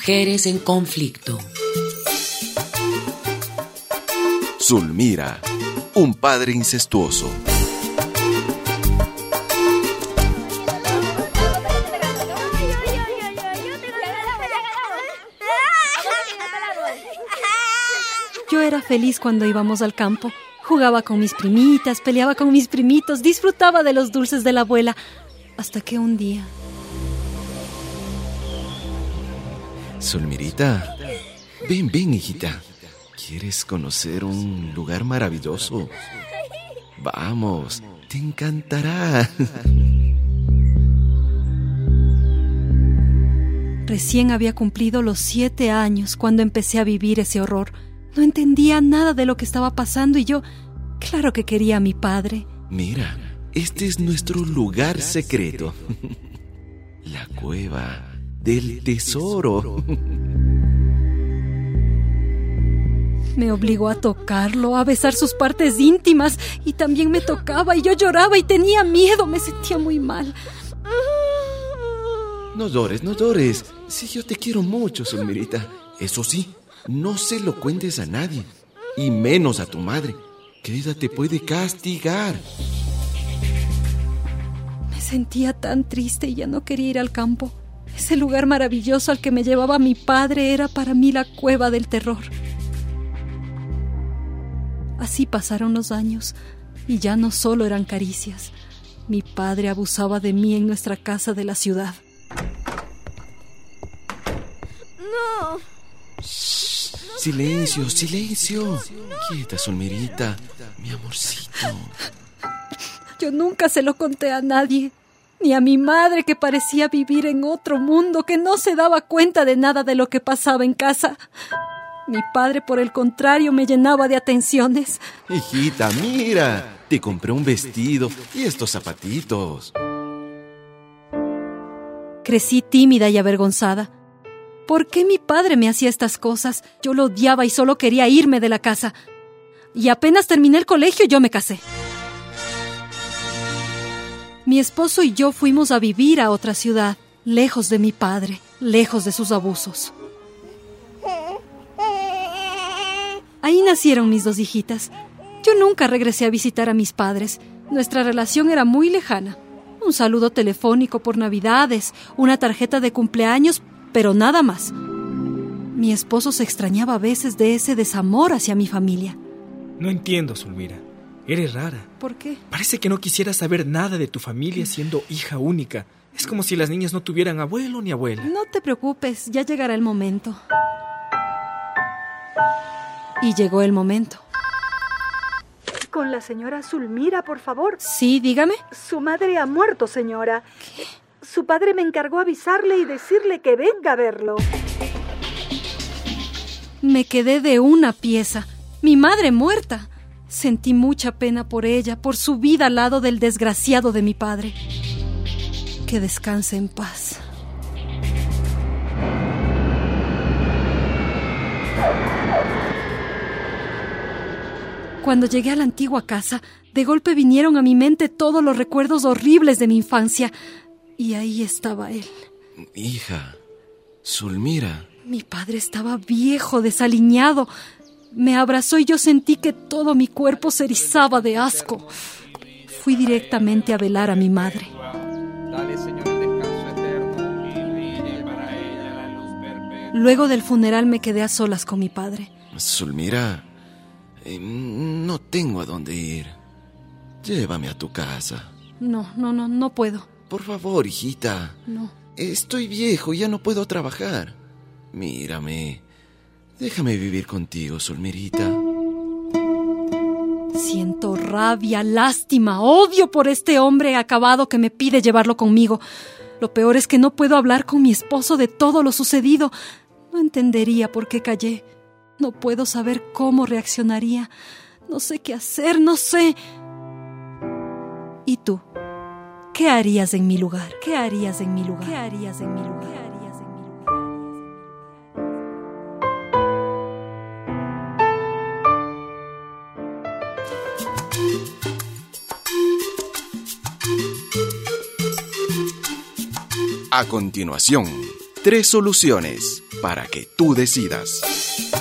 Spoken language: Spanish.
Mujeres en conflicto. Zulmira, un padre incestuoso. Yo era feliz cuando íbamos al campo. Jugaba con mis primitas, peleaba con mis primitos, disfrutaba de los dulces de la abuela. Hasta que un día... Zulmirita, ven, hijita. ¿Quieres conocer un lugar maravilloso? Vamos, te encantará. Recién había cumplido los 7 años cuando empecé a vivir ese horror. No entendía nada de lo que estaba pasando y yo, claro que quería a mi padre. Mira, este es nuestro lugar secreto. La cueva del tesoro. Me obligó a tocarlo, a besar sus partes íntimas y también me tocaba y yo lloraba y tenía miedo, me sentía muy mal. No llores. Sí, yo te quiero mucho, Zulmirita. Eso sí, no se lo cuentes a nadie, y menos a tu madre, que ella te puede castigar. Me sentía tan triste y ya no quería ir al campo. Ese lugar maravilloso al que me llevaba mi padre era para mí la cueva del terror. Así pasaron los años y ya no solo eran caricias. Mi padre abusaba de mí en nuestra casa de la ciudad. ¡No! Shh, silencio. Quieta, Zulmirita, mi amorcito. Yo nunca se lo conté a nadie, ni a mi madre, que parecía vivir en otro mundo, que no se daba cuenta de nada de lo que pasaba en casa. Mi padre, por el contrario, me llenaba de atenciones. Hijita, mira, te compré un vestido y estos zapatitos. Crecí tímida y avergonzada. ¿Por qué mi padre me hacía estas cosas? Yo lo odiaba y solo quería irme de la casa. Y apenas terminé el colegio, yo me casé. Mi esposo y yo fuimos a vivir a otra ciudad, lejos de mi padre, lejos de sus abusos. Ahí nacieron mis 2 hijitas. Yo nunca regresé a visitar a mis padres. Nuestra relación era muy lejana. Un saludo telefónico por Navidades, una tarjeta de cumpleaños, pero nada más. Mi esposo se extrañaba a veces de ese desamor hacia mi familia. No entiendo, Zulmira. Eres rara. ¿Por qué? Parece que no quisieras saber nada de tu familia siendo hija única. Es como si las niñas no tuvieran abuelo ni abuela. No te preocupes, ya llegará el momento. Y llegó el momento. Con la señora Zulmira, por favor. Sí, dígame. Su madre ha muerto, señora. ¿Qué? Su padre me encargó avisarle y decirle que venga a verlo. Me quedé de una pieza. Mi madre muerta. Sentí mucha pena por ella, por su vida al lado del desgraciado de mi padre. Que descanse en paz. Cuando llegué a la antigua casa, de golpe vinieron a mi mente todos los recuerdos horribles de mi infancia. Y ahí estaba él. Hija, Zulmira. Mi padre estaba viejo, desaliñado. Me abrazó y yo sentí que todo mi cuerpo se erizaba de asco. Fui directamente a velar a mi madre. Luego del funeral me quedé a solas con mi padre. Zulmira, no tengo a dónde ir. Llévame a tu casa. No puedo. Por favor, hijita. No. Estoy viejo, ya no puedo trabajar. Mírame. Déjame vivir contigo, Zulmirita. Siento rabia, lástima, odio por este hombre acabado que me pide llevarlo conmigo. Lo peor es que no puedo hablar con mi esposo de todo lo sucedido. No entendería por qué callé. No puedo saber cómo reaccionaría. No sé qué hacer, no sé. ¿Y tú? ¿Qué harías en mi lugar? ¿Qué harías en mi lugar? ¿Qué harías en mi lugar? ¿Qué harías en mi lugar? A continuación, 3 soluciones para que tú decidas.